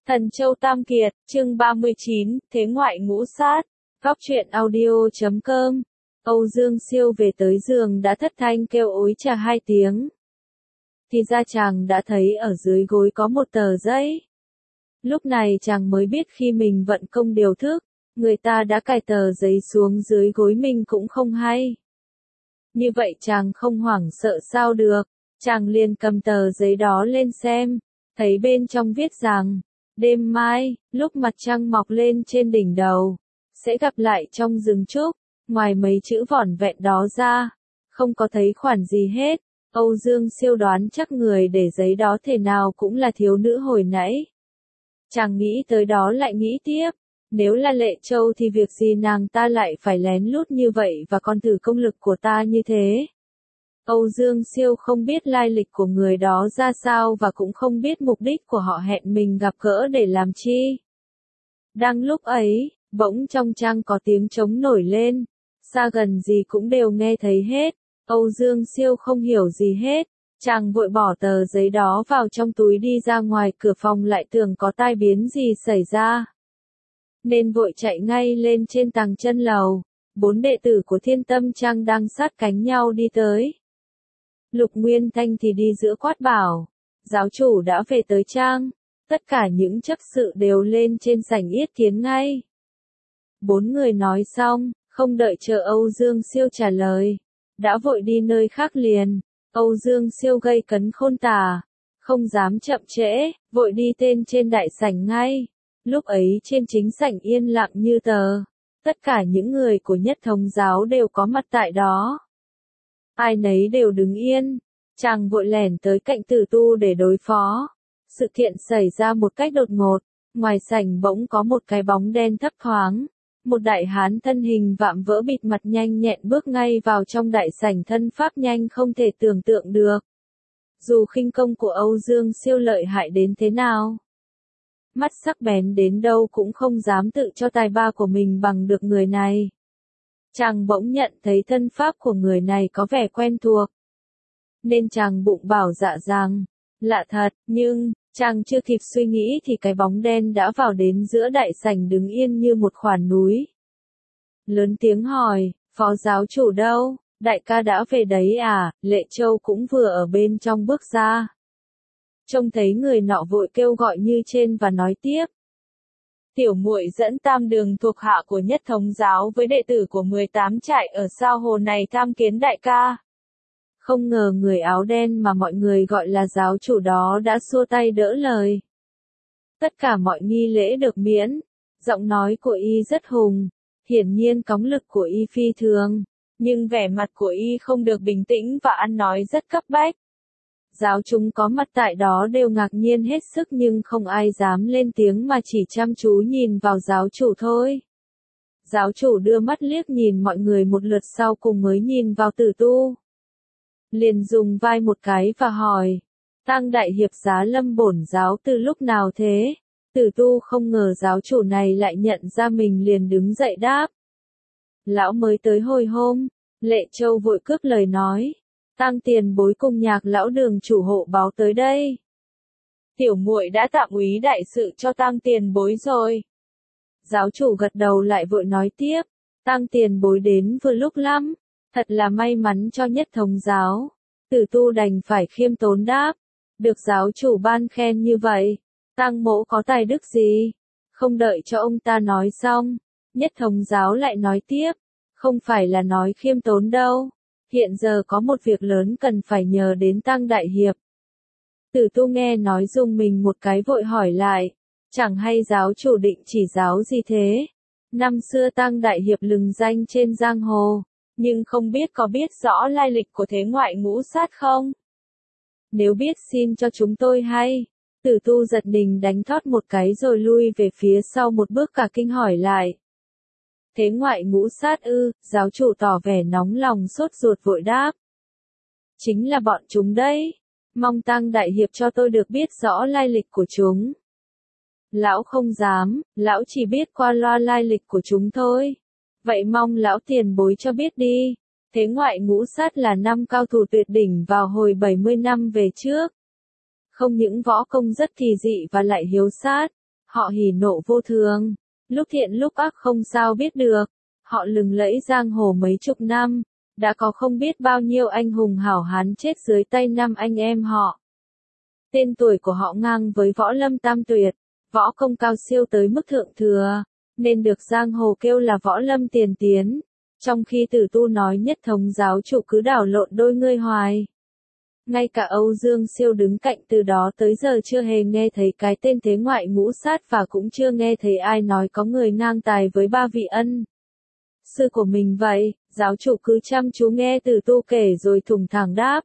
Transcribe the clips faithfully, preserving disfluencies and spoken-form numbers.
Thần Châu Tam Kiệt, chương ba mươi chín, Thế ngoại ngũ sát. Góc truyện audio chấm com. Âu Dương Siêu về tới giường đã thất thanh kêu ối chà hai tiếng. Thì ra chàng đã thấy ở dưới gối có một tờ giấy. Lúc này chàng mới biết khi mình vận công điều thức, người ta đã cài tờ giấy xuống dưới gối mình cũng không hay. Như vậy chàng không hoảng sợ sao được, chàng liền cầm tờ giấy đó lên xem, thấy bên trong viết rằng, đêm mai, lúc mặt trăng mọc lên trên đỉnh đầu, sẽ gặp lại trong rừng trúc. Ngoài mấy chữ vỏn vẹn đó ra, không có thấy khoản gì hết. Âu Dương Siêu đoán chắc người để giấy đó thể nào cũng là thiếu nữ hồi nãy. Chàng nghĩ tới đó lại nghĩ tiếp, nếu là Lệ Châu thì việc gì nàng ta lại phải lén lút như vậy và còn thử công lực của ta như thế. Âu Dương Siêu không biết lai lịch của người đó ra sao và cũng không biết mục đích của họ hẹn mình gặp gỡ để làm chi. Đang lúc ấy, bỗng trong trang có tiếng trống nổi lên, xa gần gì cũng đều nghe thấy hết. Âu Dương Siêu không hiểu gì hết, chàng vội bỏ tờ giấy đó vào trong túi đi ra ngoài cửa phòng, lại tưởng có tai biến gì xảy ra. Nên vội chạy ngay lên trên tầng chân lầu, bốn đệ tử của Thiên Tâm Trang đang sát cánh nhau đi tới. Lục Nguyên Thanh thì đi giữa quát bảo, giáo chủ đã về tới trang, tất cả những chấp sự đều lên trên sảnh yết kiến ngay. Bốn người nói xong, không đợi chờ Âu Dương Siêu trả lời, đã vội đi nơi khác liền. Âu Dương Siêu gây cấn khôn tả, không dám chậm trễ, vội đi tên trên đại sảnh ngay. Lúc ấy trên chính sảnh yên lặng như tờ, tất cả những người của Nhất Thống giáo đều có mặt tại đó. Ai nấy đều đứng yên, chàng vội lẻn tới cạnh Tử Tu để đối phó. Sự kiện xảy ra một cách đột ngột, ngoài sảnh bỗng có một cái bóng đen thấp thoáng. Một đại hán thân hình vạm vỡ bịt mặt nhanh nhẹn bước ngay vào trong đại sảnh, thân pháp nhanh không thể tưởng tượng được. Dù khinh công của Âu Dương Siêu lợi hại đến thế nào, mắt sắc bén đến đâu cũng không dám tự cho tài ba của mình bằng được người này. Chàng bỗng nhận thấy thân pháp của người này có vẻ quen thuộc, nên chàng bụng bảo dạ rằng, lạ thật, nhưng, chàng chưa kịp suy nghĩ thì cái bóng đen đã vào đến giữa đại sảnh đứng yên như một khoản núi. Lớn tiếng hỏi, phó giáo chủ đâu, đại ca đã về đấy à? Lệ Châu cũng vừa ở bên trong bước ra. Trông thấy người nọ vội kêu gọi như trên và nói tiếp. Tiểu muội dẫn tam đường thuộc hạ của Nhất Thống giáo với đệ tử của mười tám trại ở sao hồ này tham kiến đại ca. Không ngờ người áo đen mà mọi người gọi là giáo chủ đó đã xua tay đỡ lời. Tất cả mọi nghi lễ được miễn, giọng nói của y rất hùng, hiển nhiên cóng lực của y phi thường, nhưng vẻ mặt của y không được bình tĩnh và ăn nói rất cấp bách. Giáo chúng có mặt tại đó đều ngạc nhiên hết sức nhưng không ai dám lên tiếng mà chỉ chăm chú nhìn vào giáo chủ thôi. Giáo chủ đưa mắt liếc nhìn mọi người một lượt sau cùng mới nhìn vào Tử Tu. Liền dùng vai một cái và hỏi, Tăng đại hiệp Giá Lâm bổn giáo từ lúc nào thế? Tử Tu không ngờ giáo chủ này lại nhận ra mình, liền đứng dậy đáp. Lão mới tới hồi hôm. Lệ Châu vội cướp lời nói, Tăng tiền bối cùng Nhạc lão đường chủ hộ báo tới đây. Tiểu muội đã tạm úy đại sự cho Tăng tiền bối rồi. Giáo chủ gật đầu lại vội nói tiếp, Tăng tiền bối đến vừa lúc lắm. Thật là may mắn cho Nhất Thống giáo. Tử Tu đành phải khiêm tốn đáp. Được giáo chủ ban khen như vậy, Tăng mỗ có tài đức gì? Không đợi cho ông ta nói xong, Nhất Thống giáo lại nói tiếp. Không phải là nói khiêm tốn đâu. Hiện giờ có một việc lớn cần phải nhờ đến Tăng đại hiệp. Tử Tu nghe nói rùng mình một cái vội hỏi lại. Chẳng hay giáo chủ định chỉ giáo gì thế? Năm xưa Tăng đại hiệp lừng danh trên giang hồ, nhưng không biết có biết rõ lai lịch của thế ngoại ngũ sát không? Nếu biết xin cho chúng tôi hay. Tử Tu giật mình đánh thót một cái rồi lui về phía sau một bước cả kinh hỏi lại. Thế ngoại ngũ sát ư? Giáo chủ tỏ vẻ nóng lòng sốt ruột vội đáp. Chính là bọn chúng đấy. Mong Tăng đại hiệp cho tôi được biết rõ lai lịch của chúng. Lão không dám, lão chỉ biết qua loa lai lịch của chúng thôi. Vậy mong lão tiền bối cho biết đi. Thế ngoại ngũ sát là năm cao thủ tuyệt đỉnh vào hồi bảy mươi năm về trước. Không những võ công rất kỳ dị và lại hiếu sát, Họ hỉ nộ vô thường, lúc thiện lúc ác không sao biết được. Họ lừng lẫy giang hồ mấy chục năm, đã có không biết bao nhiêu anh hùng hảo hán chết dưới tay năm anh em họ. Tên tuổi của họ ngang với võ lâm tam tuyệt, võ công cao siêu tới mức thượng thừa, nên được giang hồ kêu là võ lâm tiền tiến. Trong khi Tử Tu nói Nhất Thống giáo chủ cứ đảo lộn đôi ngươi hoài. Ngay cả Âu Dương Siêu đứng cạnh từ đó tới giờ chưa hề nghe thấy cái tên thế ngoại ngũ sát và cũng chưa nghe thấy ai nói có người ngang tài với ba vị ân sư của mình vậy. Giáo chủ cứ chăm chú nghe Tử Tu kể rồi thủng thẳng đáp.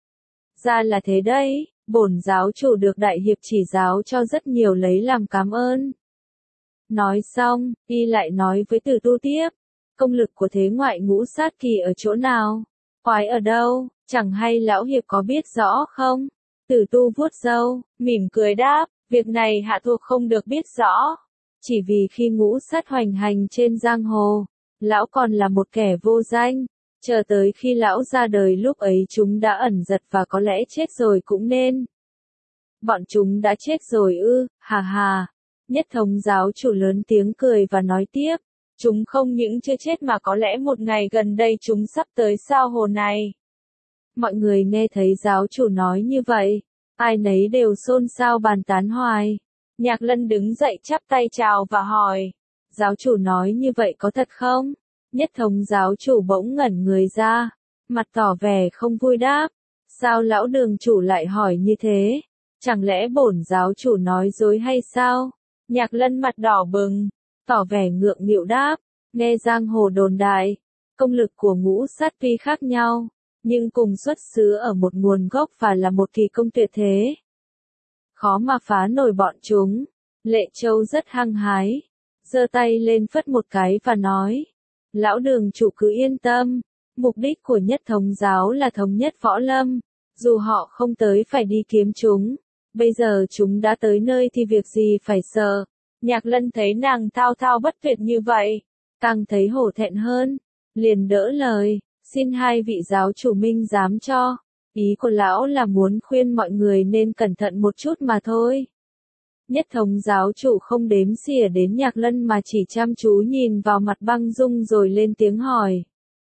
Ra là thế đấy, bổn giáo chủ được đại hiệp chỉ giáo cho rất nhiều lấy làm cảm ơn. Nói xong, y lại nói với Tử Tu tiếp. Công lực của thế ngoại ngũ sát kỳ ở chỗ nào? Quái ở đâu? Chẳng hay lão hiệp có biết rõ không? Tử Tu vuốt râu, mỉm cười đáp, việc này hạ thuộc không được biết rõ. Chỉ vì khi ngũ sát hoành hành trên giang hồ, lão còn là một kẻ vô danh. Chờ tới khi lão ra đời lúc ấy chúng đã ẩn giật và có lẽ chết rồi cũng nên. Bọn chúng đã chết rồi ư, hà hà. Nhất Thống giáo chủ lớn tiếng cười và nói tiếp. Chúng không những chưa chết mà có lẽ một ngày gần đây chúng sắp tới sao hồ này. Mọi người nghe thấy giáo chủ nói như vậy, ai nấy đều xôn xao bàn tán hoài. Nhạc Lân đứng dậy chắp tay chào và hỏi, giáo chủ nói như vậy có thật không? Nhất Thống giáo chủ bỗng ngẩn người ra, mặt tỏ vẻ không vui đáp. Sao lão đường chủ lại hỏi như thế? Chẳng lẽ bổn giáo chủ nói dối hay sao? Nhạc Lân mặt đỏ bừng, tỏ vẻ ngượng nghịu đáp, nghe giang hồ đồn đại, công lực của ngũ sát tuy khác nhau, nhưng cùng xuất xứ ở một nguồn gốc và là một kỳ công tuyệt thế. Khó mà phá nổi bọn chúng. Lệ Châu rất hăng hái, giơ tay lên phất một cái và nói, lão đường chủ cứ yên tâm, mục đích của Nhất Thống giáo là thống nhất võ lâm, dù họ không tới phải đi kiếm chúng, bây giờ chúng đã tới nơi thì việc gì phải sợ. Nhạc Lân thấy nàng thao thao bất tuyệt như vậy, càng thấy hổ thẹn hơn, liền đỡ lời, xin hai vị giáo chủ minh giám cho, ý của lão là muốn khuyên mọi người nên cẩn thận một chút mà thôi. Nhất Thống giáo chủ không đếm xỉa đến Nhạc Lân mà chỉ chăm chú nhìn vào mặt Băng Dung rồi lên tiếng hỏi.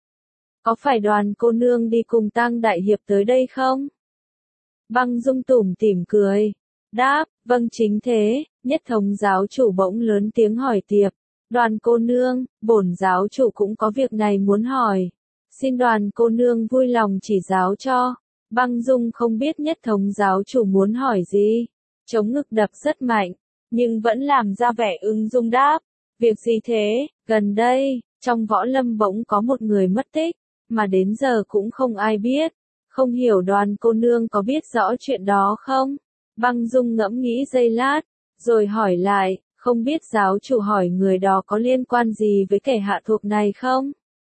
Có phải Đoàn cô nương đi cùng Tang đại hiệp tới đây không? Băng Dung tủm tỉm cười, đáp, vâng chính thế. Nhất Thống giáo chủ bỗng lớn tiếng hỏi tiếp, Đoàn cô nương, bổn giáo chủ cũng có việc này muốn hỏi, xin Đoàn cô nương vui lòng chỉ giáo cho. Băng Dung không biết Nhất Thống giáo chủ muốn hỏi gì, chống ngực đập rất mạnh, nhưng vẫn làm ra vẻ ung dung đáp, việc gì thế? Gần đây, trong võ lâm bỗng có một người mất tích, mà đến giờ cũng không ai biết, không hiểu Đoàn cô nương có biết rõ chuyện đó không? Băng Dung ngẫm nghĩ giây lát, rồi hỏi lại, không biết giáo chủ hỏi người đó có liên quan gì với kẻ hạ thuộc này không?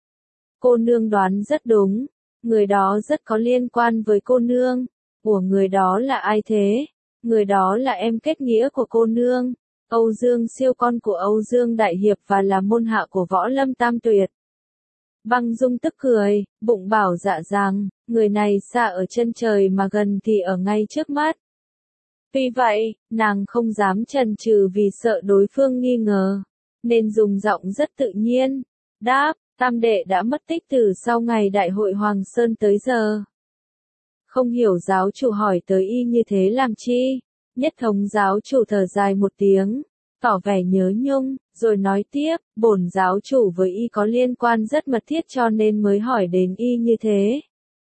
Cô nương đoán rất đúng, người đó rất có liên quan với cô nương. Của người đó là ai thế? Người đó là em kết nghĩa của cô nương, Âu Dương Siêu con của Âu Dương Đại Hiệp và là môn hạ của võ lâm tam tuyệt. Băng Dung tức cười, bụng bảo dạ rằng, người này xa ở chân trời mà gần thì ở ngay trước mắt. Tuy vậy, nàng không dám chần chừ vì sợ đối phương nghi ngờ, nên dùng giọng rất tự nhiên, đáp, tam đệ đã mất tích từ sau ngày đại hội Hoàng Sơn tới giờ. Không hiểu giáo chủ hỏi tới y như thế làm chi? Nhất Thống giáo chủ thở dài một tiếng, tỏ vẻ nhớ nhung, rồi nói tiếp, bổn giáo chủ với y có liên quan rất mật thiết cho nên mới hỏi đến y như thế.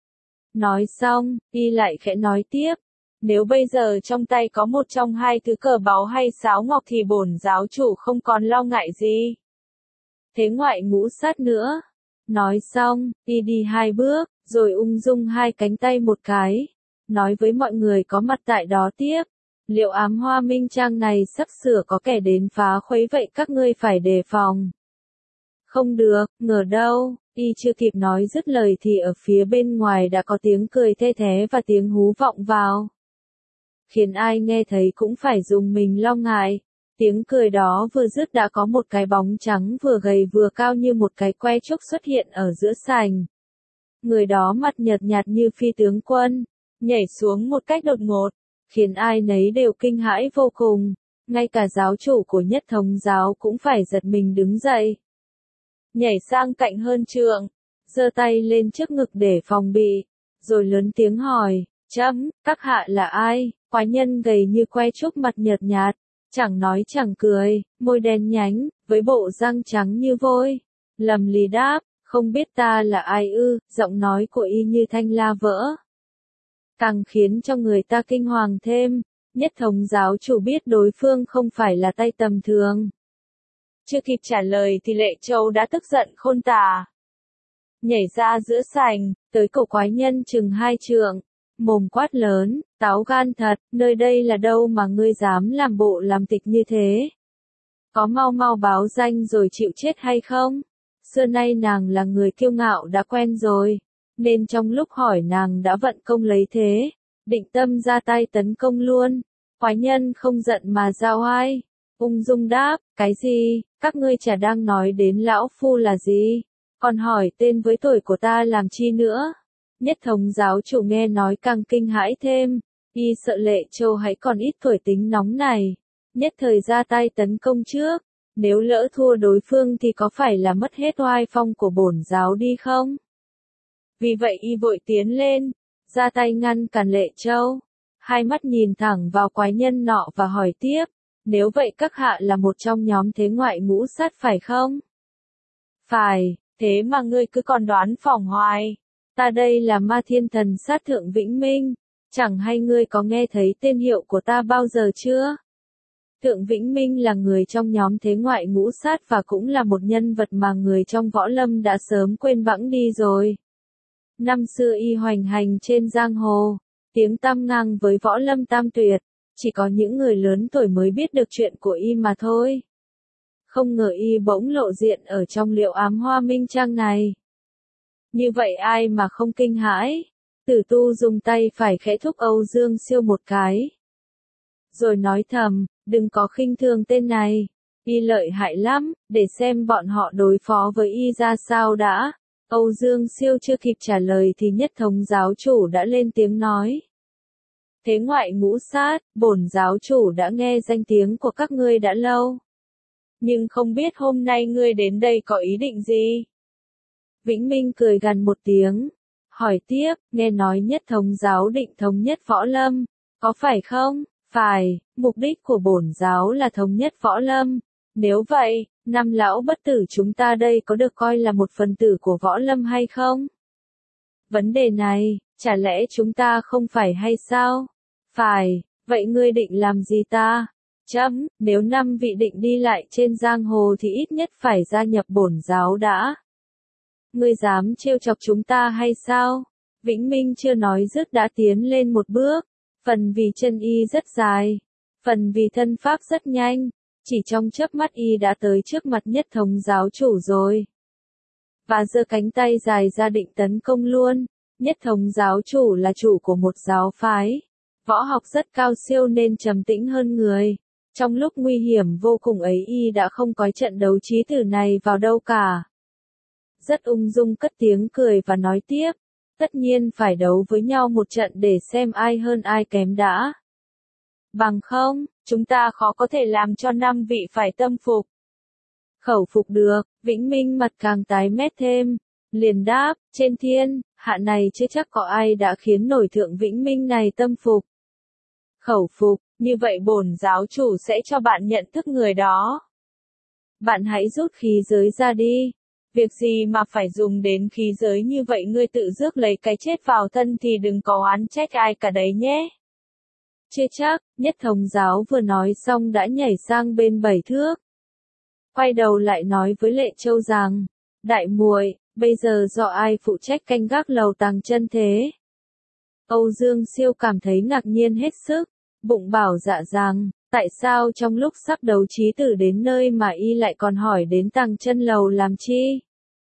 Nói xong, y lại khẽ nói tiếp, nếu bây giờ trong tay có một trong hai thứ cờ báu hay sáo ngọc thì bổn giáo chủ không còn lo ngại gì. Thế ngoại ngũ sát nữa. Nói xong, y đi hai bước, rồi ung dung hai cánh tay một cái, nói với mọi người có mặt tại đó tiếp. Liệu ám hoa minh trang này sắp sửa có kẻ đến phá khuấy vậy các ngươi phải đề phòng. Không được, ngờ đâu, y chưa kịp nói dứt lời thì ở phía bên ngoài đã có tiếng cười the thé và tiếng hú vọng vào. Khiến ai nghe thấy cũng phải dùng mình lo ngại. Tiếng cười đó vừa dứt đã có một cái bóng trắng vừa gầy vừa cao như một cái que trúc xuất hiện ở giữa sảnh. Người đó mặt nhợt nhạt như phi tướng quân, nhảy xuống một cách đột ngột, khiến ai nấy đều kinh hãi vô cùng. Ngay cả giáo chủ của Nhất Thống giáo cũng phải giật mình đứng dậy. Nhảy sang cạnh hơn trượng, giơ tay lên trước ngực để phòng bị, rồi lớn tiếng hỏi, chấm, các hạ là ai? Quái nhân gầy như que trúc mặt nhợt nhạt, chẳng nói chẳng cười, môi đen nhánh, với bộ răng trắng như vôi. Lầm lì đáp, không biết ta là ai ư, giọng nói của y như thanh la vỡ. Càng khiến cho người ta kinh hoàng thêm, Nhất Thống giáo chủ biết đối phương không phải là tay tầm thường. Chưa kịp trả lời thì Lệ Châu đã tức giận khôn tả. Nhảy ra giữa sảnh, tới cổ quái nhân chừng hai trượng, mồm quát lớn, táo gan thật, nơi đây là đâu mà ngươi dám làm bộ làm tịch như thế? Có mau mau báo danh rồi chịu chết hay không? Xưa nay nàng là người kiêu ngạo đã quen rồi, nên trong lúc hỏi nàng đã vận công lấy thế, định tâm ra tay tấn công luôn. Quái nhân không giận mà giao oai, ung dung đáp, cái gì, các ngươi chả đang nói đến lão phu là gì, còn hỏi tên với tuổi của ta làm chi nữa. Nhất Thống giáo chủ nghe nói càng kinh hãi thêm, y sợ Lệ Châu hãy còn ít tuổi tính nóng này, nhất thời ra tay tấn công trước, nếu lỡ thua đối phương thì có phải là mất hết oai phong của bổn giáo đi không? Vì vậy y vội tiến lên, ra tay ngăn cản Lệ Châu, hai mắt nhìn thẳng vào quái nhân nọ và hỏi tiếp, nếu vậy các hạ là một trong nhóm thế ngoại ngũ sát phải không? Phải, thế mà ngươi cứ còn đoán phỏng hoài. Ta đây là Ma Thiên Thần sát thượng Vĩnh Minh, chẳng hay ngươi có nghe thấy tên hiệu của ta bao giờ chưa? Thượng Vĩnh Minh là người trong nhóm thế ngoại ngũ sát và cũng là một nhân vật mà người trong võ lâm đã sớm quên bẵng đi rồi. Năm xưa y hoành hành trên giang hồ, tiếng tăm ngang với võ lâm tam tuyệt, chỉ có những người lớn tuổi mới biết được chuyện của y mà thôi. Không ngờ y bỗng lộ diện ở trong Liệu Ám Hoa Minh Trang này. Như vậy ai mà không kinh hãi? Tử Tu dùng tay phải khẽ thúc Âu Dương Siêu một cái. Rồi nói thầm, đừng có khinh thường tên này, y lợi hại lắm, để xem bọn họ đối phó với y ra sao đã. Âu Dương Siêu chưa kịp trả lời thì Nhất Thống giáo chủ đã lên tiếng nói. Thế ngoại ngũ sát, bổn giáo chủ đã nghe danh tiếng của các ngươi đã lâu. Nhưng không biết hôm nay ngươi đến đây có ý định gì? Vĩnh Minh cười gằn một tiếng, hỏi tiếp, nghe nói Nhất Thống giáo định thống nhất võ lâm, có phải không? Phải, mục đích của bổn giáo là thống nhất võ lâm. Nếu vậy, năm lão bất tử chúng ta đây có được coi là một phần tử của võ lâm hay không? Vấn đề này, chả lẽ chúng ta không phải hay sao? Phải, vậy ngươi định làm gì ta? Chấm, nếu năm vị định đi lại trên giang hồ thì ít nhất phải gia nhập bổn giáo đã. Ngươi dám trêu chọc chúng ta hay sao? Vĩnh Minh chưa nói dứt đã tiến lên một bước, phần vì chân y rất dài, phần vì thân pháp rất nhanh, chỉ trong chớp mắt y đã tới trước mặt Nhất Thống giáo chủ rồi. Và giơ cánh tay dài ra định tấn công luôn. Nhất Thống giáo chủ là chủ của một giáo phái, võ học rất cao siêu nên trầm tĩnh hơn người. Trong lúc nguy hiểm vô cùng ấy y đã không coi trận đấu chí tử này vào đâu cả. Rất ung dung cất tiếng cười và nói tiếp, tất nhiên phải đấu với nhau một trận để xem ai hơn ai kém đã. Bằng không, chúng ta khó có thể làm cho năm vị phải tâm phục. Khẩu phục được, Vĩnh Minh mặt càng tái mét thêm, liền đáp, trên thiên, hạ này chưa chắc có ai đã khiến nổi Thượng Vĩnh Minh này tâm phục. Khẩu phục, như vậy bổn giáo chủ sẽ cho bạn nhận thức người đó. Bạn hãy rút khí giới ra đi. Việc gì mà phải dùng đến khí giới như vậy, ngươi tự rước lấy cái chết vào thân thì đừng có oán trách ai cả đấy nhé. Chưa chắc, Nhất Thống giáo vừa nói xong đã nhảy sang bên bảy thước. Quay đầu lại nói với Lệ Châu rằng, đại muội, bây giờ do ai phụ trách canh gác lầu tàng chân thế? Âu Dương Siêu cảm thấy ngạc nhiên hết sức, bụng bảo dạ rằng, tại sao trong lúc sắp đấu chí tử đến nơi mà y lại còn hỏi đến tàng chân lầu làm chi?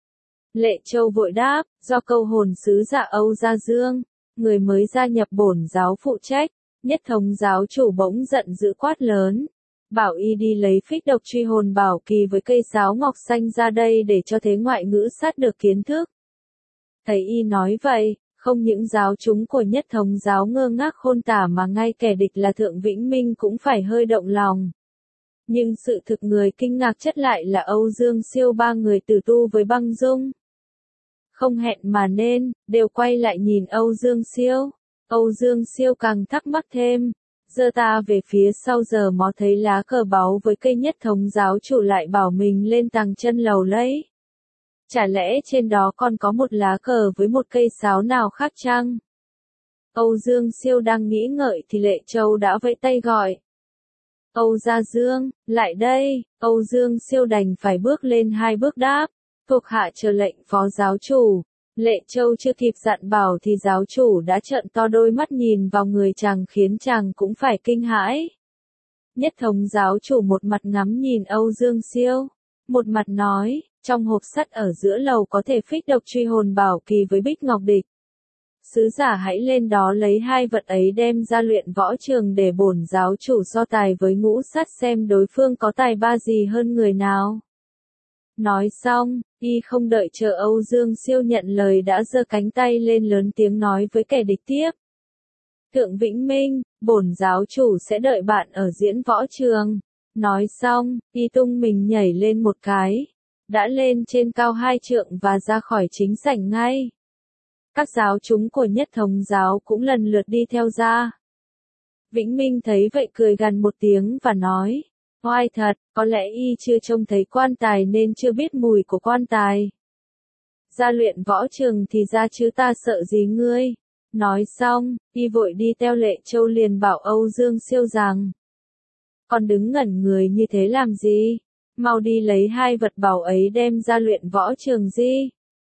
Lệ Châu vội đáp, do câu hồn sứ Dạ Âu Gia Dương, người mới gia nhập bổn giáo phụ trách. Nhất Thống giáo chủ bỗng giận dữ quát lớn, bảo y đi lấy phích độc truy hồn bảo kỳ với cây sáo ngọc xanh ra đây để cho thế ngoại ngữ sát được kiến thức. Thấy y nói vậy, không những giáo chúng của Nhất Thống giáo ngơ ngác khôn tả mà ngay kẻ địch là Thượng Vĩnh Minh cũng phải hơi động lòng. Nhưng sự thực người kinh ngạc chất lại là Âu Dương Siêu ba người tử tu với Băng Dung. Không hẹn mà nên, đều quay lại nhìn Âu Dương Siêu. Âu Dương Siêu càng thắc mắc thêm. Giơ ta về phía sau giờ mó thấy lá cờ báu với cây nhất thống giáo chủ lại bảo mình lên tàng chân lầu lấy. Chả lẽ trên đó còn có một lá cờ với một cây sáo nào khác chăng? Âu Dương Siêu đang nghĩ ngợi thì Lệ Châu đã vẫy tay gọi. Âu Gia Dương, lại đây. Âu Dương Siêu đành phải bước lên hai bước đáp. Thuộc hạ chờ lệnh phó giáo chủ. Lệ Châu chưa kịp dặn bảo thì giáo chủ đã trợn to đôi mắt nhìn vào người chàng khiến chàng cũng phải kinh hãi. Nhất thống giáo chủ một mặt ngắm nhìn Âu Dương Siêu, một mặt nói, trong hộp sắt ở giữa lầu có thể phích độc truy hồn bảo kỳ với bích ngọc địch. Sứ giả hãy lên đó lấy hai vật ấy đem ra luyện võ trường để bổn giáo chủ so tài với ngũ sát xem đối phương có tài ba gì hơn người nào. Nói xong, y không đợi chờ Âu Dương Siêu nhận lời đã giơ cánh tay lên lớn tiếng nói với kẻ địch tiếp. Thượng Vĩnh Minh, bổn giáo chủ sẽ đợi bạn ở diễn võ trường. Nói xong, y tung mình nhảy lên một cái. Đã lên trên cao hai trượng và ra khỏi chính sảnh ngay. Các giáo chúng của nhất thống giáo cũng lần lượt đi theo ra. Vĩnh Minh thấy vậy cười gằn một tiếng và nói. Oai thật, có lẽ y chưa trông thấy quan tài nên chưa biết mùi của quan tài. Ra luyện võ trường thì ra chứ ta sợ gì ngươi. Nói xong, y vội đi theo Lệ Châu liền bảo Âu Dương Siêu rằng. Còn đứng ngẩn người như thế làm gì? Mau đi lấy hai vật bảo ấy đem ra luyện võ trường gì?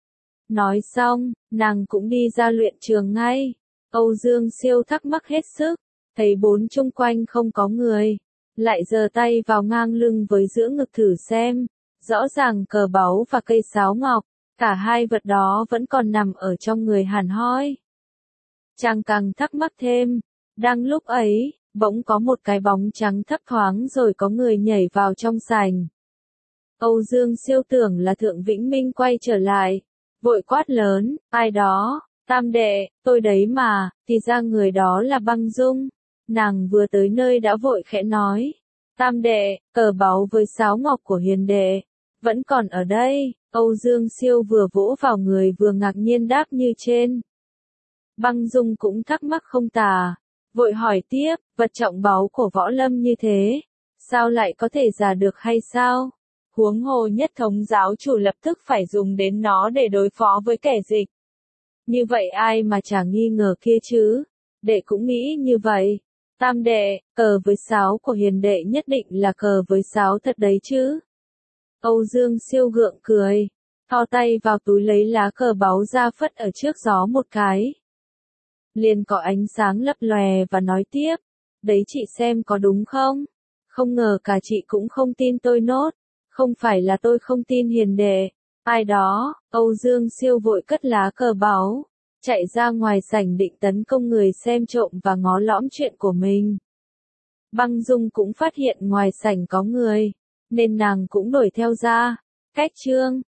Nói xong, nàng cũng đi ra luyện trường ngay. Âu Dương Siêu thắc mắc hết sức, thấy bốn chung quanh không có người. Lại giơ tay vào ngang lưng với giữa ngực thử xem. Rõ ràng cờ báu và cây sáo ngọc, cả hai vật đó vẫn còn nằm ở trong người hàn hoi. Chàng càng thắc mắc thêm. Đang lúc ấy, bỗng có một cái bóng trắng thấp thoáng rồi có người nhảy vào trong sảnh. Âu Dương Siêu tưởng là Thượng Vĩnh Minh quay trở lại. Vội quát lớn, ai đó, Tam đệ, tôi đấy mà, thì ra người đó là Băng Dung. Nàng vừa tới nơi đã vội khẽ nói. Tam đệ, cờ báu với sáo ngọc của hiền đệ, vẫn còn ở đây. Âu Dương Siêu vừa vỗ vào người vừa ngạc nhiên đáp như trên. Băng Dung cũng thắc mắc không tà. Vội hỏi tiếp, vật trọng báu của võ lâm như thế, sao lại có thể giả được hay sao? Huống hồ nhất thống giáo chủ lập tức phải dùng đến nó để đối phó với kẻ dịch. Như vậy ai mà chả nghi ngờ kia chứ? Đệ cũng nghĩ như vậy. Tam đệ, cờ với sáo của hiền đệ nhất định là cờ với sáo thật đấy chứ? Âu Dương Siêu gượng cười, thò tay vào túi lấy lá cờ báu ra phất ở trước gió một cái. Liền có ánh sáng lấp lòe và nói tiếp, đấy chị xem có đúng không? Không ngờ cả chị cũng không tin tôi nốt. Không phải là tôi không tin hiền đệ. Ai đó, Âu Dương Siêu vội cất lá cờ báu, chạy ra ngoài sảnh định tấn công người xem trộm và ngó lõm chuyện của mình. Băng Dung cũng phát hiện ngoài sảnh có người, nên nàng cũng đuổi theo ra. Cách chương